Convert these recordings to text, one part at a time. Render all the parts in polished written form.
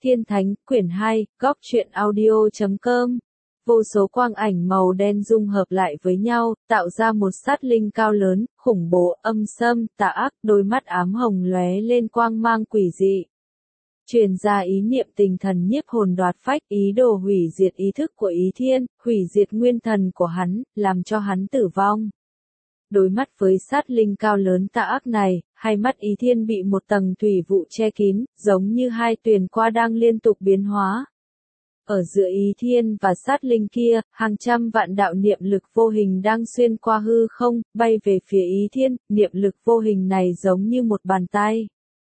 Thiên Thánh, quyển 2, góc truyện audio.com. Vô số quang ảnh màu đen dung hợp lại với nhau, tạo ra một sát linh cao lớn, khủng bố, âm xâm, tà ác, đôi mắt ám hồng lóe lên quang mang quỷ dị. Truyền ra ý niệm tinh thần nhiếp hồn đoạt phách, ý đồ hủy diệt ý thức của Ý Thiên, hủy diệt nguyên thần của hắn, làm cho hắn tử vong. Đối mắt với sát linh cao lớn tà ác này, hai mắt Ý Thiên bị một tầng thủy vụ che kín, giống như hai tuyền qua đang liên tục biến hóa. Ở giữa Ý Thiên và sát linh kia, hàng trăm vạn đạo niệm lực vô hình đang xuyên qua hư không, bay về phía Ý Thiên, niệm lực vô hình này giống như một bàn tay.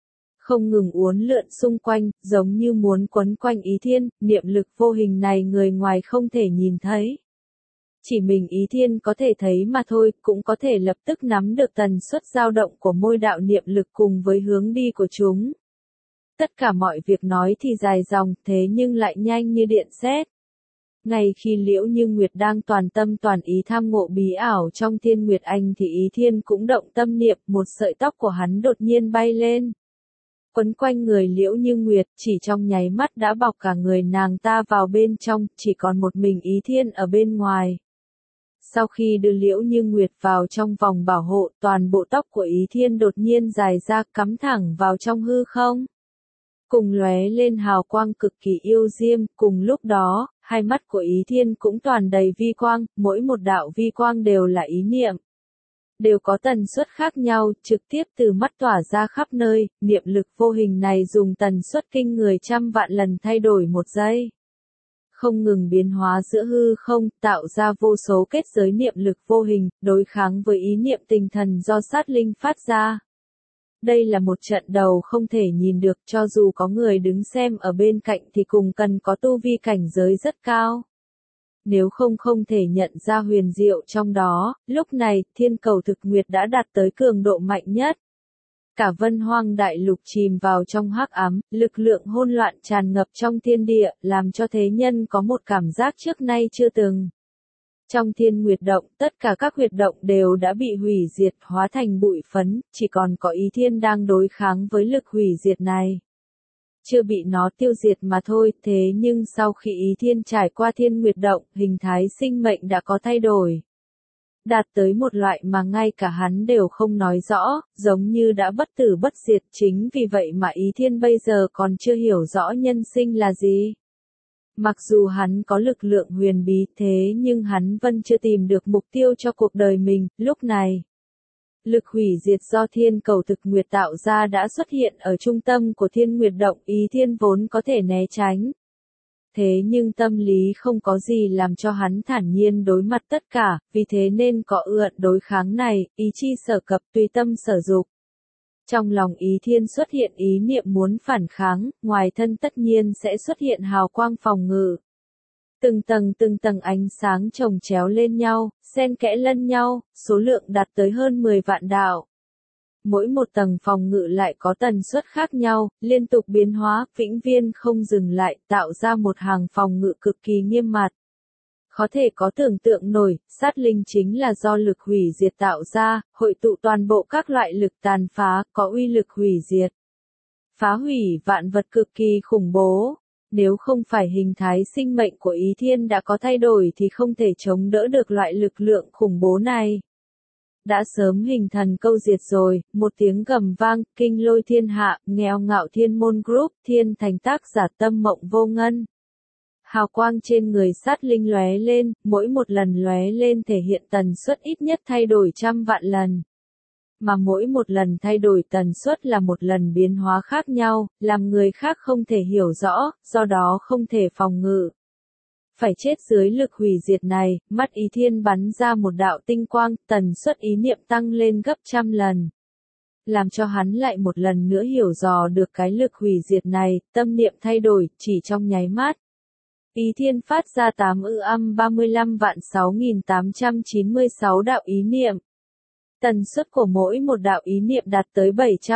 Không ngừng uốn lượn xung quanh, giống như muốn quấn quanh Ý Thiên, niệm lực vô hình này người ngoài không thể nhìn thấy. Chỉ mình Ý Thiên có thể thấy mà thôi, cũng có thể lập tức nắm được tần suất dao động của môi đạo niệm lực cùng với hướng đi của chúng. Tất cả mọi việc nói thì dài dòng, thế nhưng lại nhanh như điện sét. Ngay khi Liễu Như Nguyệt đang toàn tâm toàn ý tham ngộ bí ảo trong Thiên Nguyệt Anh thì Ý Thiên cũng động tâm niệm, một sợi tóc của hắn đột nhiên bay lên. Quấn quanh người Liễu Như Nguyệt, chỉ trong nháy mắt đã bọc cả người nàng ta vào bên trong, chỉ còn một mình Ý Thiên ở bên ngoài. Sau khi đưa Liễu Như Nguyệt vào trong vòng bảo hộ, toàn bộ tóc của Ý Thiên đột nhiên dài ra, cắm thẳng vào trong hư không. Cùng lóe lên hào quang cực kỳ yêu diêm, cùng lúc đó, hai mắt của Ý Thiên cũng toàn đầy vi quang, mỗi một đạo vi quang đều là ý niệm. Đều có tần suất khác nhau, trực tiếp từ mắt tỏa ra khắp nơi, niệm lực vô hình này dùng tần suất kinh người trăm vạn lần thay đổi một giây. Không ngừng biến hóa giữa hư không, tạo ra vô số kết giới niệm lực vô hình, đối kháng với ý niệm tinh thần do sát linh phát ra. Đây là một trận đầu không thể nhìn được, cho dù có người đứng xem ở bên cạnh thì cùng cần có tu vi cảnh giới rất cao. Nếu không thể nhận ra huyền diệu trong đó, lúc này, thiên cầu thực nguyệt đã đạt tới cường độ mạnh nhất. Cả Vân Hoang đại lục chìm vào trong hắc ám, lực lượng hỗn loạn tràn ngập trong thiên địa, làm cho thế nhân có một cảm giác trước nay chưa từng. Trong thiên nguyệt động, tất cả các huyệt động đều đã bị hủy diệt, hóa thành bụi phấn, chỉ còn có Ý Thiên đang đối kháng với lực hủy diệt này. Chưa bị nó tiêu diệt mà thôi, thế nhưng sau khi Ý Thiên trải qua thiên nguyệt động, hình thái sinh mệnh đã có thay đổi. Đạt tới một loại mà ngay cả hắn đều không nói rõ, giống như đã bất tử bất diệt, chính vì vậy mà Ý Thiên bây giờ còn chưa hiểu rõ nhân sinh là gì. Mặc dù hắn có lực lượng huyền bí thế nhưng hắn vẫn chưa tìm được mục tiêu cho cuộc đời mình, lúc này. Lực hủy diệt do thiên cầu thực nguyệt tạo ra đã xuất hiện ở trung tâm của thiên nguyệt động, Ý Thiên vốn có thể né tránh. Thế nhưng tâm lý không có gì làm cho hắn thản nhiên đối mặt tất cả, vì thế nên có ượn đối kháng này, ý chi sở cập tùy tâm sở dục. Trong lòng Ý Thiên xuất hiện ý niệm muốn phản kháng, ngoài thân tất nhiên sẽ xuất hiện hào quang phòng ngự. Từng tầng ánh sáng chồng chéo lên nhau, xen kẽ lẫn nhau, số lượng đạt tới hơn 10 vạn đạo. Mỗi một tầng phòng ngự lại có tần suất khác nhau, liên tục biến hóa, vĩnh viễn không dừng lại, tạo ra một hàng phòng ngự cực kỳ nghiêm mật. Có thể có tưởng tượng nổi, sát linh chính là do lực hủy diệt tạo ra, hội tụ toàn bộ các loại lực tàn phá, có uy lực hủy diệt. Phá hủy vạn vật cực kỳ khủng bố. Nếu không phải hình thái sinh mệnh của Ý Thiên đã có thay đổi thì không thể chống đỡ được loại lực lượng khủng bố này. Đã sớm hình thần câu diệt rồi, một tiếng gầm vang, kinh lôi thiên hạ, nghèo ngạo thiên môn group, thiên thành tác giả tâm mộng vô ngân. Hào quang trên người sát linh lóe lên, mỗi một lần lóe lên thể hiện tần suất ít nhất thay đổi trăm vạn lần. Mà mỗi một lần thay đổi tần suất là một lần biến hóa khác nhau, làm người khác không thể hiểu rõ, do đó không thể phòng ngự. Phải chết dưới lực hủy diệt này, mắt Ý Thiên bắn ra một đạo tinh quang, tần suất ý niệm tăng lên gấp trăm lần. Làm cho hắn lại một lần nữa hiểu dò được cái lực hủy diệt này, tâm niệm thay đổi, chỉ trong nháy mắt. Ý Thiên phát ra 35.6.896 đạo ý niệm. Tần suất của mỗi một đạo ý niệm đạt tới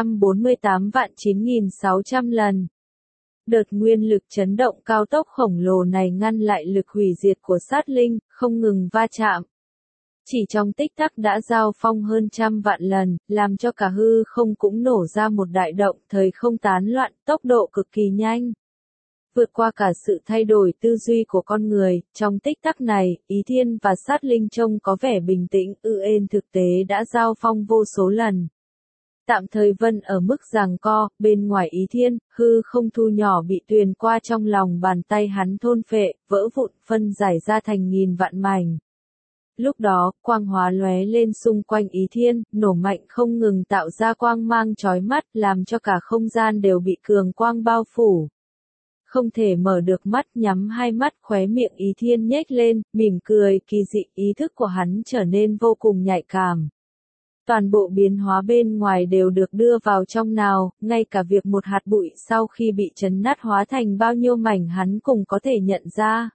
748.9.600 lần. Đợt nguyên lực chấn động cao tốc khổng lồ này ngăn lại lực hủy diệt của sát linh, không ngừng va chạm. Chỉ trong tích tắc đã giao phong hơn trăm vạn lần, làm cho cả hư không cũng nổ ra một đại động, thời không tán loạn, tốc độ cực kỳ nhanh. Vượt qua cả sự thay đổi tư duy của con người, trong tích tắc này, Ý Thiên và Sát Linh trông có vẻ bình tĩnh, ên thực tế đã giao phong vô số lần. Tạm thời Vân ở mức giằng co, bên ngoài Ý Thiên, hư không thu nhỏ bị tuyền qua trong lòng bàn tay hắn thôn phệ, vỡ vụn phân giải ra thành nghìn vạn mảnh. Lúc đó, quang hóa lóe lên xung quanh Ý Thiên, nổ mạnh không ngừng tạo ra quang mang chói mắt, làm cho cả không gian đều bị cường quang bao phủ. Không thể mở được mắt, nhắm hai mắt, khóe miệng Ý Thiên nhếch lên, mỉm cười, kỳ dị, ý thức của hắn trở nên vô cùng nhạy cảm. Toàn bộ biến hóa bên ngoài đều được đưa vào trong nào, ngay cả việc một hạt bụi sau khi bị chấn nát hóa thành bao nhiêu mảnh hắn cũng có thể nhận ra.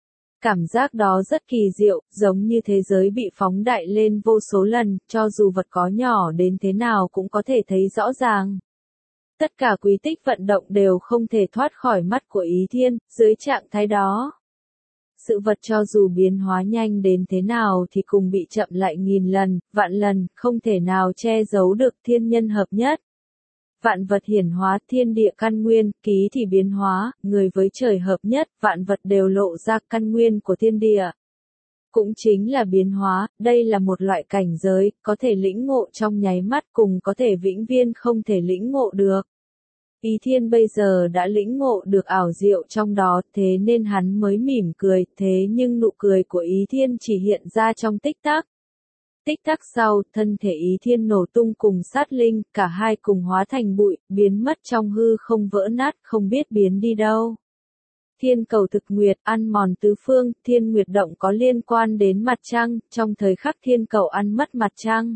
Cảm giác đó rất kỳ diệu, giống như thế giới bị phóng đại lên vô số lần, cho dù vật có nhỏ đến thế nào cũng có thể thấy rõ ràng. Tất cả quy tích vận động đều không thể thoát khỏi mắt của Ý Thiên, dưới trạng thái đó. Sự vật cho dù biến hóa nhanh đến thế nào thì cùng bị chậm lại nghìn lần, vạn lần, không thể nào che giấu được thiên nhân hợp nhất. Vạn vật hiển hóa, thiên địa căn nguyên, ký thì biến hóa, người với trời hợp nhất, vạn vật đều lộ ra căn nguyên của thiên địa. Cũng chính là biến hóa, đây là một loại cảnh giới, có thể lĩnh ngộ trong nháy mắt cùng có thể vĩnh viễn không thể lĩnh ngộ được. Ý Thiên bây giờ đã lĩnh ngộ được ảo diệu trong đó, thế nên hắn mới mỉm cười, thế nhưng nụ cười của Ý Thiên chỉ hiện ra trong tích tắc. Tích tắc sau, thân thể Ý Thiên nổ tung cùng Sát Linh, cả hai cùng hóa thành bụi, biến mất trong hư không vỡ nát, không biết biến đi đâu. Thiên cầu thực nguyệt, ăn mòn tứ phương, thiên nguyệt động có liên quan đến mặt trăng, trong thời khắc thiên cầu ăn mất mặt trăng.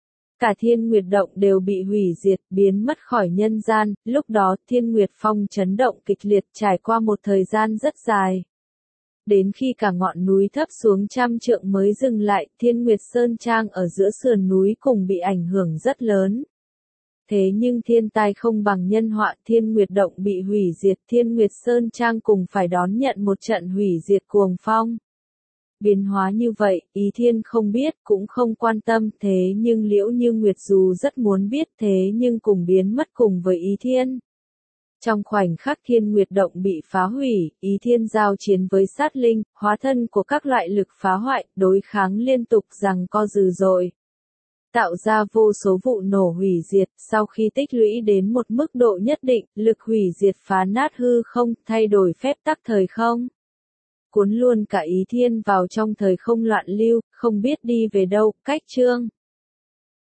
Cả thiên nguyệt động đều bị hủy diệt, biến mất khỏi nhân gian, lúc đó thiên nguyệt phong chấn động kịch liệt trải qua một thời gian rất dài. Đến khi cả ngọn núi thấp xuống trăm trượng mới dừng lại, Thiên Nguyệt Sơn Trang ở giữa sườn núi cùng bị ảnh hưởng rất lớn. Thế nhưng thiên tai không bằng nhân họa, Thiên Nguyệt Động bị hủy diệt, Thiên Nguyệt Sơn Trang cùng phải đón nhận một trận hủy diệt cuồng phong. Biến hóa như vậy, Ý Thiên không biết, cũng không quan tâm, thế nhưng Liễu Như Nguyệt dù rất muốn biết, thế nhưng cùng biến mất cùng với Ý Thiên. Trong khoảnh khắc Thiên Nguyệt Động bị phá hủy, Ý Thiên giao chiến với Sát Linh, hóa thân của các loại lực phá hoại, đối kháng liên tục giằng co dữ dội. Tạo ra vô số vụ nổ hủy diệt, sau khi tích lũy đến một mức độ nhất định, lực hủy diệt phá nát hư không, thay đổi phép tắc thời không. Cuốn luôn cả Ý Thiên vào trong thời không loạn lưu, không biết đi về đâu, cách chương.